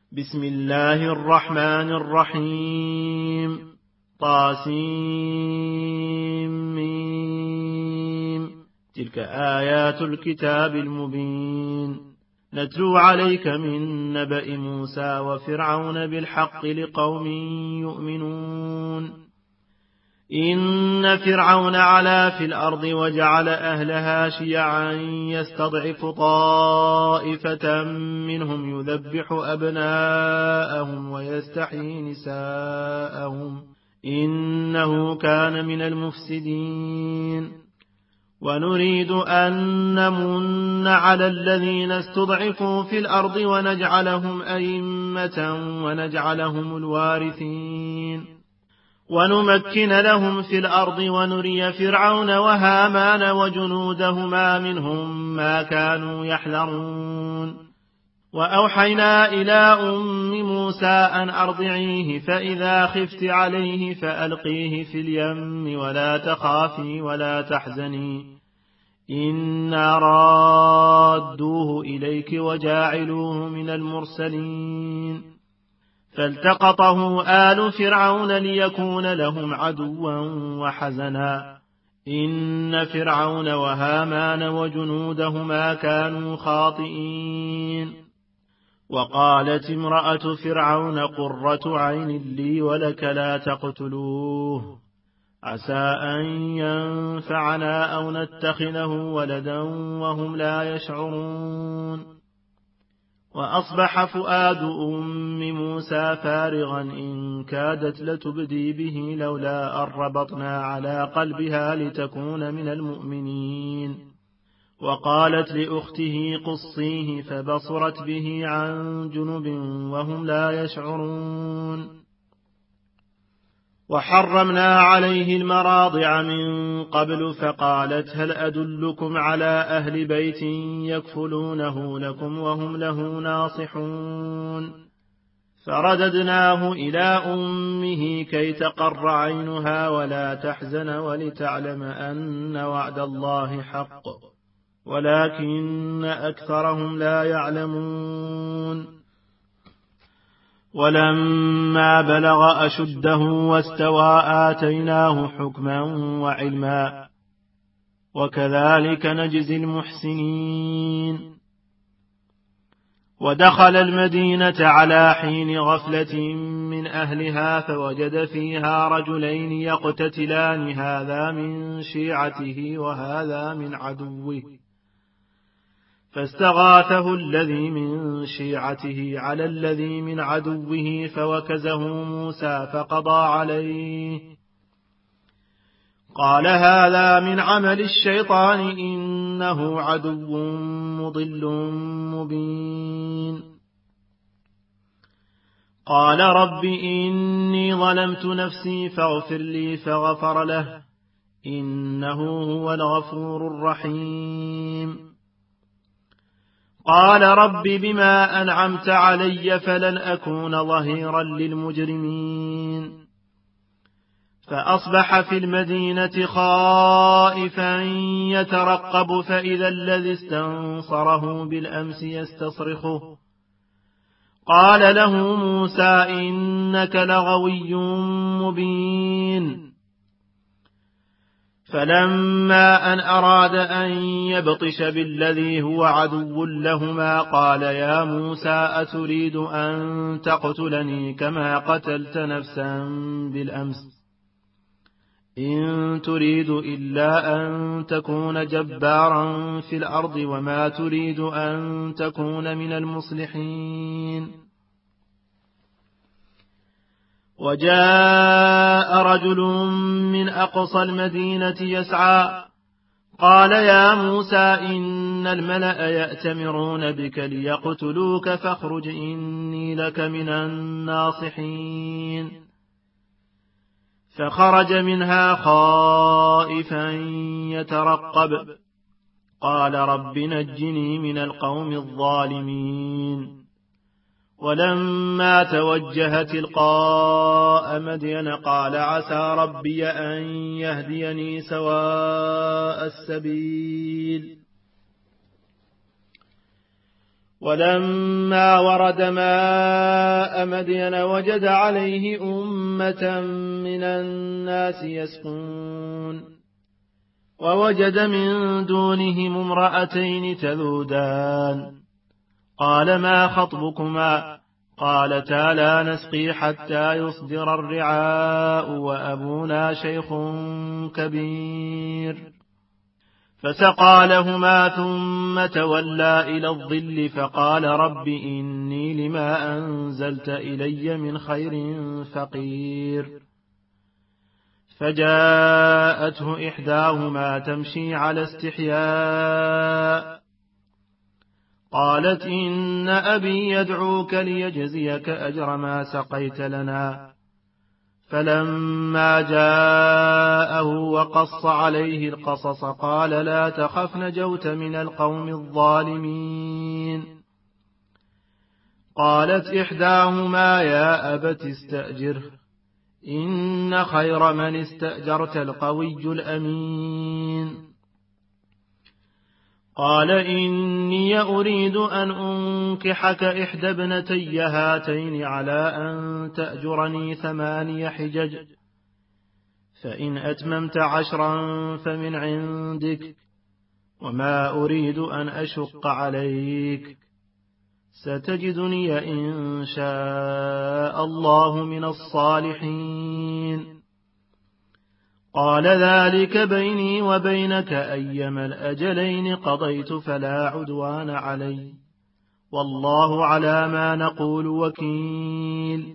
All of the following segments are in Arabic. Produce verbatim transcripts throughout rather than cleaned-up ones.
بسم الله الرحمن الرحيم. طاسيم. تلك آيات الكتاب المبين. نتلو عليك من نبأ موسى وفرعون بالحق لقوم يؤمنون. إن فرعون علا في الأرض وجعل أهلها شيعا يستضعف طائفة منهم يذبح أبناءهم ويستحيي نساءهم إنه كان من المفسدين. ونريد أن نمن على الذين استضعفوا في الأرض ونجعلهم أئمة ونجعلهم الوارثين ونمكن لهم في الأرض ونري فرعون وهامان وجنودهما منهم ما كانوا يحذرون. وأوحينا إلى أم موسى أن أرضعيه فإذا خفت عليه فألقيه في اليم ولا تخافي ولا تحزني إنا رادوه إليك وجاعلوه من المرسلين. فالتقطه آل فرعون ليكون لهم عدوا وحزنا إن فرعون وهامان وجنودهما كانوا خاطئين. وقالت امرأة فرعون قرة عين لي ولك لا تقتلوه عسى أن ينفعنا أو نتخذه ولدا وهم لا يشعرون. وأصبح فؤاد أم موسى فارغا إن كادت لتبدي به لولا أن ربطنا على قلبها لتكون من المؤمنين. وقالت لأخته قصيه فبصرت به عن جنب وهم لا يشعرون. وحرمنا عليه المراضع من قبل فقالت هل أدلكم على أهل بيت يكفلونه لكم وهم له ناصحون. فرددناه إلى أمه كي تقر عينها ولا تحزن ولتعلم أن وعد الله حق ولكن أكثرهم لا يعلمون. ولما بلغ أشده واستوى آتيناه حكما وعلما وكذلك نجزي المحسنين. ودخل المدينة على حين غفلة من أهلها فوجد فيها رجلين يقتتلان هذا من شيعته وهذا من عدوه فاستغاثه الذي من شيعته على الذي من عدوه فوكزه موسى فقضى عليه قال هذا من عمل الشيطان إنه عدو مضل مبين. قال رب إني ظلمت نفسي فاغفر لي فغفر له إنه هو الغفور الرحيم. قال رب بما أنعمت علي فلن أكون ظهيرا للمجرمين. فأصبح في المدينة خائفا يترقب فإذا الذي استنصره بالأمس يستصرخه قال له موسى إنك لغوي مبين. فلما أن أراد أن يبطش بالذي هو عدو لهما قال يا موسى أتريد أن تقتلني كما قتلت نفسا بالأمس إن تريد إلا أن تكون جبارا في الأرض وما تريد أن تكون من المصلحين. وجاء رجل من أقصى المدينة يسعى قال يا موسى إن الملأ يأتمرون بك ليقتلوك فاخرج إني لك من الناصحين. فخرج منها خائفا يترقب قال رب نجني من القوم الظالمين. ولما توجه تلقاء مدين قال عسى ربي أن يهديني سواء السبيل. ولما ورد ماء مدين وجد عليه أمة من الناس يسقون ووجد من دونهم امرأتين تذودان قال ما خطبكما قالتا لا نسقي حتى يصدر الرعاء وأبونا شيخ كبير فسقى لهما ثم تولى إلى الظل فقال رب إني لما أنزلت إلي من خير فقير فجاءته إحداهما تمشي على استحياء قالت إن أبي يدعوك ليجزيك أجر ما سقيت لنا فلما جاءه وقص عليه القصص قال لا تخف نجوت من القوم الظالمين قالت إحداهما يا أبت استأجره إن خير من استأجرت القوي الأمين قال إني أريد أن أنكحك إحدى ابنتي هاتين على أن تأجرني ثماني حجج فإن أتممت عشرا فمن عندك وما أريد أن أشق عليك ستجدني إن شاء الله من الصالحين قال ذلك بيني وبينك أيما الأجلين قضيت فلا عدوان علي والله على ما نقول وكيل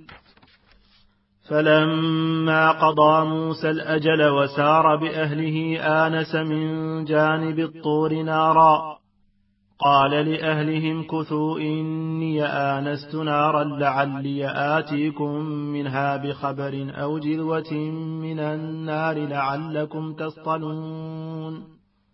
فلما قضى موسى الأجل وسار بأهله آنس من جانب الطور نارا قال لأهلهم كثوا إني آنست نارا لعلي آتيكم منها بخبر أو جذوة من النار لعلكم تصطلون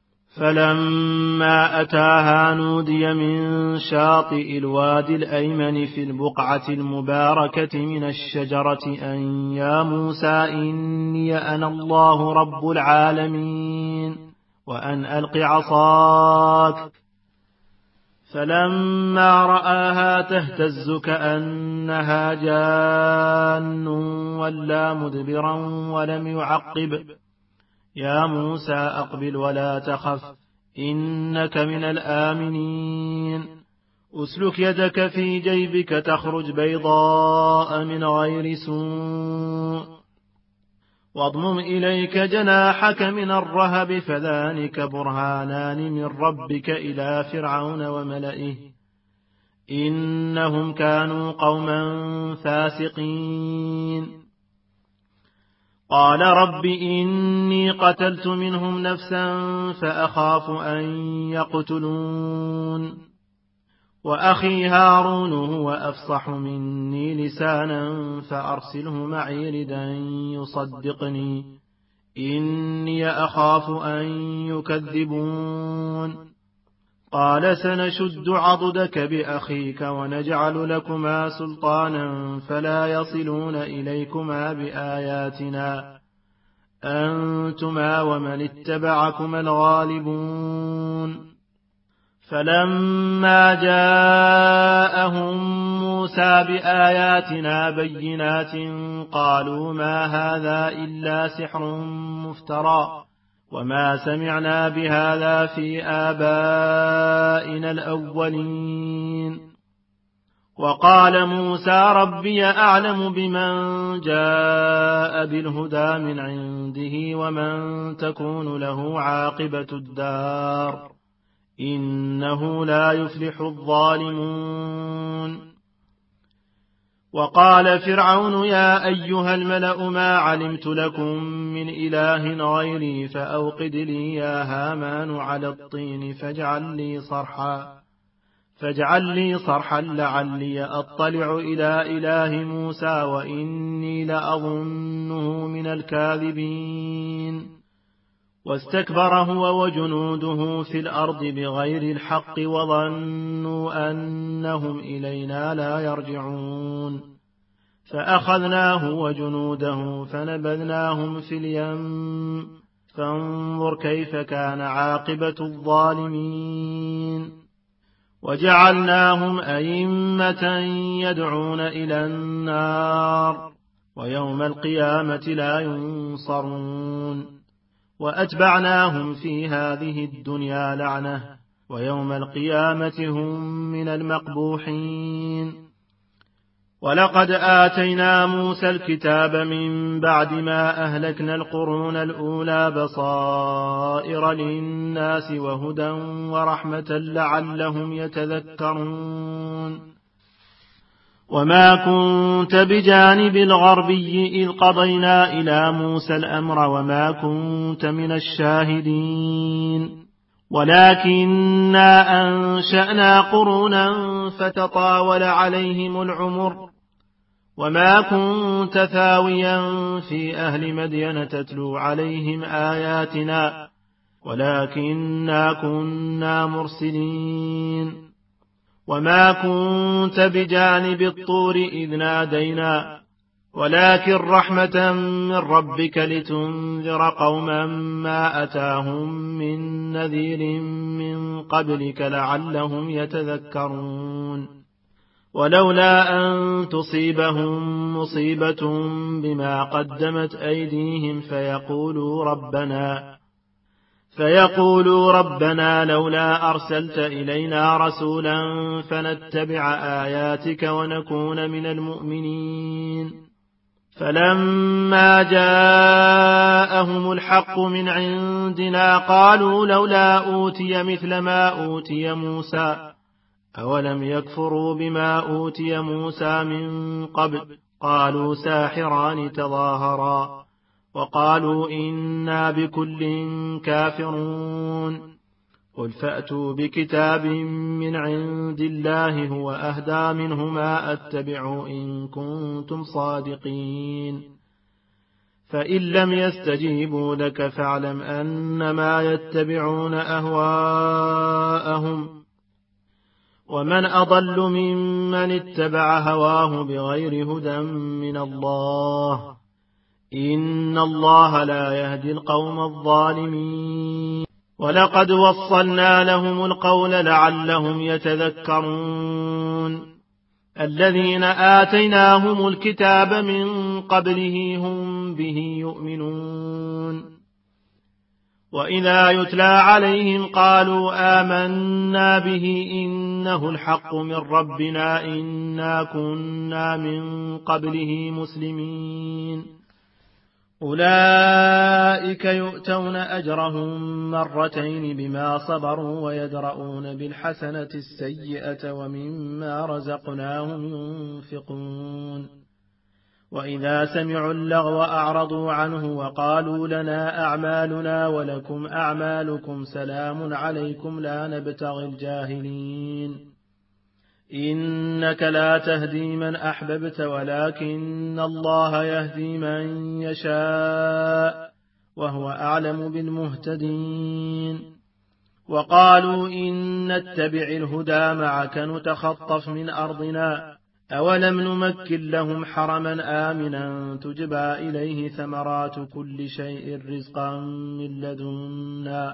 فلما أتاها نودي من شاطئ الوادي الأيمن في البقعة المباركة من الشجرة أن يا موسى إني أنا الله رب العالمين وأن ألق عصاك فلما رآها تهتز كأنها جان ولا مدبرا ولم يعقب يا موسى أقبل ولا تخف إنك من الآمنين أسلك يدك في جيبك تخرج بيضاء من غير سوء واضمم إليك جناحك من الرهب فذلك برهانان من ربك إلى فرعون وملئه إنهم كانوا قوما فاسقين قال رب إني قتلت منهم نفسا فأخاف أن يقتلون وأخي هارون هو أفصح مني لسانا فأرسله معي ردا يصدقني إني أخاف أن يكذبون قال سنشد عضدك بأخيك ونجعل لكما سلطانا فلا يصلون إليكما بآياتنا أنتما ومن اتبعكما الغالبون فلما جاءهم موسى بآياتنا بينات قالوا ما هذا إلا سحر مفترى وما سمعنا بهذا في آبائنا الأولين وقال موسى ربي أعلم بمن جاء بالهدى من عنده ومن تكون له عاقبة الدار إنه لا يفلح الظالمون وقال فرعون يا أيها الملأ ما علمت لكم من إله غيري فأوقد لي يا هامان على الطين فاجعل لي صرحا فاجعل لي صرحا لعلي أطلع إلى إله موسى وإني لأظنه من الكاذبين واستكبر هو وجنوده في الأرض بغير الحق وظنوا أنهم إلينا لا يرجعون فأخذناه وجنوده فنبذناهم في اليم فانظر كيف كان عاقبة الظالمين وجعلناهم أئمة يدعون إلى النار ويوم القيامة لا ينصرون وأتبعناهم في هذه الدنيا لعنة ويوم القيامة هم من المقبوحين ولقد آتينا موسى الكتاب من بعد ما أهلكنا القرون الأولى بصائر للناس وهدى ورحمة لعلهم يتذكرون وما كنت بجانب الغربي إذ قضينا إلى موسى الأمر وما كنت من الشاهدين ولكننا أنشأنا قرونا فتطاول عليهم العمر وما كنت ثاويا في أهل مدين تتلو عليهم آياتنا ولكننا كنا مرسلين وما كنت بجانب الطور إذ نادينا ولكن رحمة من ربك لتنذر قوما ما أتاهم من نذير من قبلك لعلهم يتذكرون ولولا أن تصيبهم مصيبة بما قدمت أيديهم فيقولوا ربنا فيقولوا ربنا لولا أرسلت إلينا رسولا فنتبع آياتك ونكون من المؤمنين فلما جاءهم الحق من عندنا قالوا لولا أوتي مثل ما أوتي موسى أولم يكفروا بما أوتي موسى من قبل قالوا ساحران تظاهرا وقالوا إنا بكل كافرون قل فأتوا بكتاب من عند الله هو أهدى منهما أتبع إن كنتم صادقين فإن لم يستجيبوا لك فاعلم أنما يتبعون أهواءهم ومن أضل ممن اتبع هواه بغير هدى من الله إن الله لا يهدي القوم الظالمين ولقد وصلنا لهم القول لعلهم يتذكرون الذين آتيناهم الكتاب من قبله هم به يؤمنون وإذا يتلى عليهم قالوا آمنا به إنه الحق من ربنا إنا كنا من قبله مسلمين أولئك يؤتون أجرهم مرتين بما صبروا ويدرؤون بالحسنة السيئة ومما رزقناهم ينفقون وإذا سمعوا اللغو أعرضوا عنه وقالوا لنا أعمالنا ولكم أعمالكم سلام عليكم لا نبتغي الجاهلين إنك لا تهدي من أحببت ولكن الله يهدي من يشاء وهو أعلم بالمهتدين وقالوا إن نتبع الهدى معك نتخطف من أرضنا أولم نمكن لهم حرما آمنا تجبى إليه ثمرات كل شيء رزقا من لدنا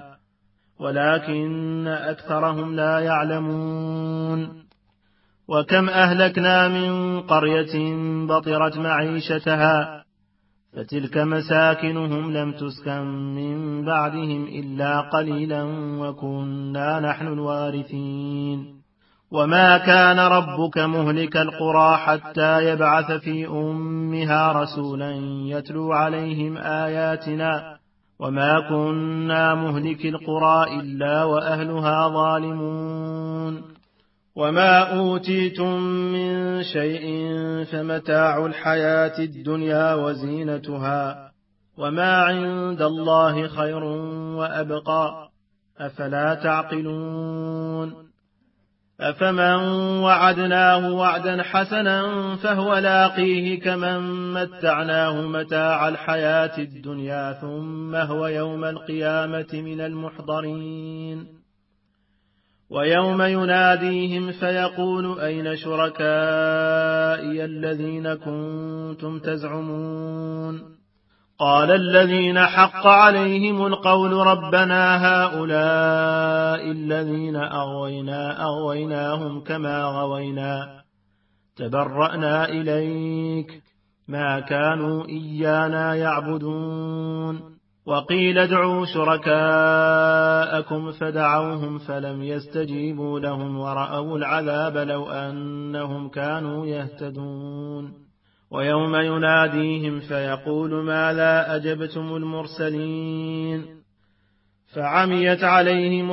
ولكن أكثرهم لا يعلمون وكم أهلكنا من قرية بطرت معيشتها فتلك مساكنهم لم تسكن من بعدهم إلا قليلا وكنا نحن الوارثين وما كان ربك مهلك القرى حتى يبعث في أمها رسولا يتلو عليهم آياتنا وما كنا مهلك القرى إلا وأهلها ظالمون وما أوتيتم من شيء فمتاع الحياة الدنيا وزينتها وما عند الله خير وأبقى أفلا تعقلون أفمن وعدناه وعدا حسنا فهو لاقيه كمن متعناه متاع الحياة الدنيا ثم هو يوم القيامة من المحضرين ويوم يناديهم فيقول أين شركائي الذين كنتم تزعمون قال الذين حق عليهم القول ربنا هؤلاء الذين أغوينا أغويناهم كما غوينا تبرأنا إليك ما كانوا إيانا يعبدون وقيل ادعوا شركاءكم فدعوهم فلم يستجيبوا لهم ورأوا العذاب لو أنهم كانوا يهتدون ويوم يناديهم فيقول ماذا أجبتم المرسلين فعميت عليهم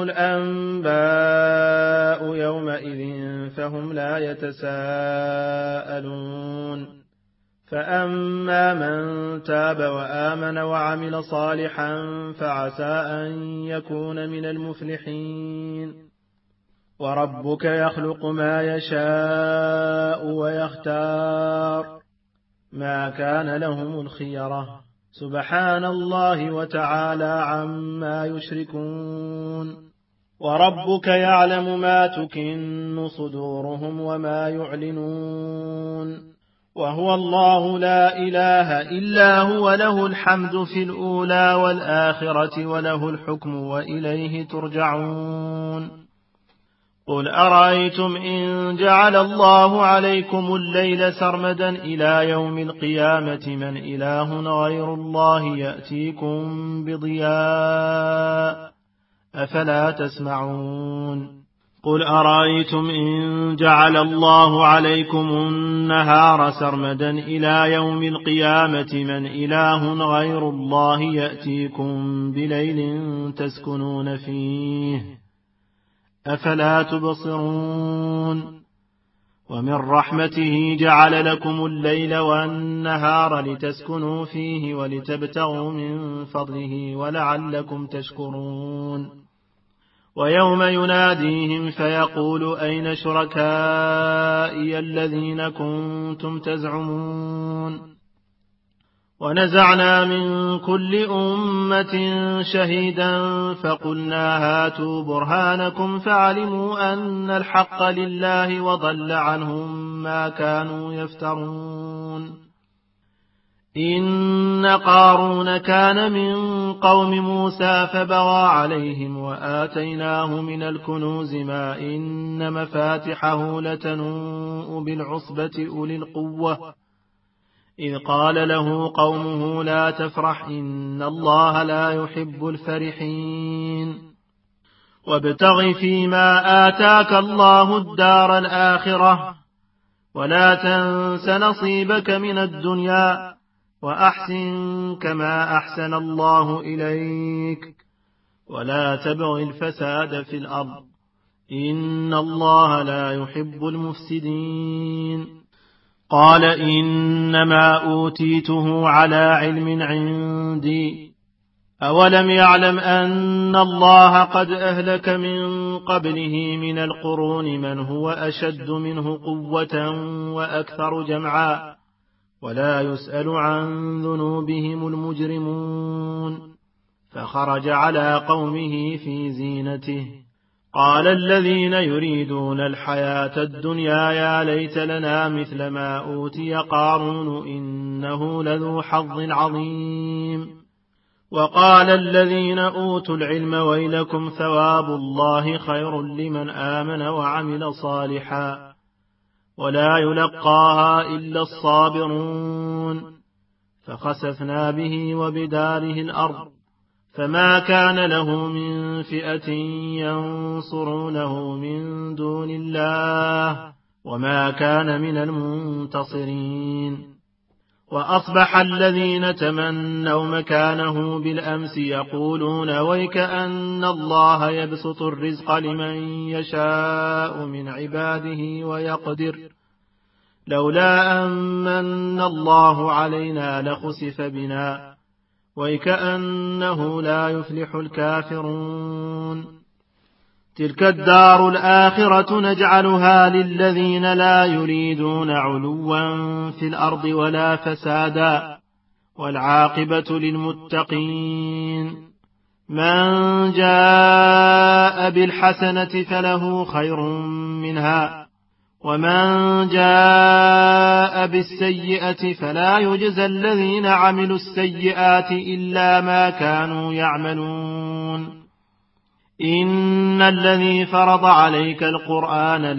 الأنباء يومئذ فهم لا يتساءلون فأما من تاب وآمن وعمل صالحا فعسى أن يكون من المفلحين وربك يخلق ما يشاء ويختار ما كان لهم الخيرة سبحان الله وتعالى عما يشركون وربك يعلم ما تكن صدورهم وما يعلنون وهو الله لا إله إلا هو له الحمد في الأولى والآخرة وله الحكم وإليه ترجعون قل أرأيتم إن جعل الله عليكم الليل سرمدا إلى يوم القيامة من إله غير الله يأتيكم بضياء أفلا تسمعون قل أرأيتم إن جعل الله عليكم النهار سرمدا إلى يوم القيامة من إله غير الله يأتيكم بليل تسكنون فيه أفلا تبصرون ومن رحمته جعل لكم الليل والنهار لتسكنوا فيه ولتبتغوا من فضله ولعلكم تشكرون ويوم يناديهم فيقول أين شركائي الذين كنتم تزعمون ونزعنا من كل أمة شهيدا فقلنا هاتوا برهانكم فعلموا أن الحق لله وضل عنهم ما كانوا يفترون إن قارون كان من قوم موسى فبغى عليهم وآتيناه من الكنوز ما إن مفاتحه لتنوء بالعصبة أولي القوة إذ قال له قومه لا تفرح إن الله لا يحب الفرحين وابتغ فيما آتاك الله الدار الآخرة ولا تنس نصيبك من الدنيا وأحسن كما أحسن الله إليك ولا تبغ الفساد في الأرض إن الله لا يحب المفسدين قال إنما أوتيته على علم عندي أولم يعلم أن الله قد أهلك من قبله من القرون من هو أشد منه قوة وأكثر جمعا ولا يسأل عن ذنوبهم المجرمون فخرج على قومه في زينته قال الذين يريدون الحياة الدنيا يا ليت لنا مثل ما أوتي قارون إنه لذو حظ عظيم وقال الذين أوتوا العلم ويلكم ثواب الله خير لمن آمن وعمل صالحا ولا يلقاها إلا الصابرون فخسفنا به وبداره الأرض فما كان له من فئة ينصرونه من دون الله وما كان من المنتصرين وأصبح الذين تمنوا مكانه بالأمس يقولون ويكأن الله يبسط الرزق لمن يشاء من عباده ويقدر لولا أمن الله علينا لخسف بنا ويكأنه لا يفلح الكافرون تلك الدار الآخرة نجعلها للذين لا يريدون علوا في الأرض ولا فسادا والعاقبة للمتقين من جاء بالحسنة فله خير منها ومن جاء جاء بالسيئة فلا يجزى الذين عملوا السيئات إلا ما كانوا يعملون إن الذي فرض عليك القرآن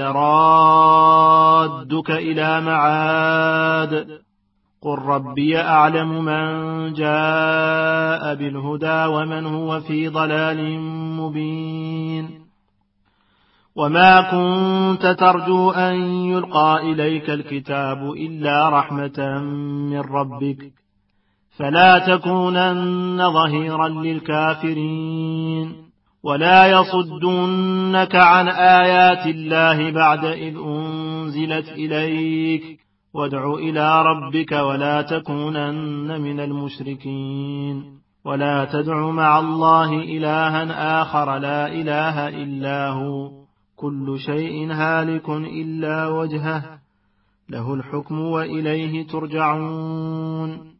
لرادك إلى معاد قل ربي أعلم من جاء بالهدى ومن هو في ضلال مبين وما كنت ترجو أن يلقى إليك الكتاب إلا رحمة من ربك فلا تكونن ظهيرا للكافرين ولا يصدنك عن آيات الله بعد إذ أنزلت إليك وادع إلى ربك ولا تكونن من المشركين ولا تدع مع الله إلها آخر لا إله إلا هو كل شيء هالك إلا وجهه له الحكم وإليه ترجعون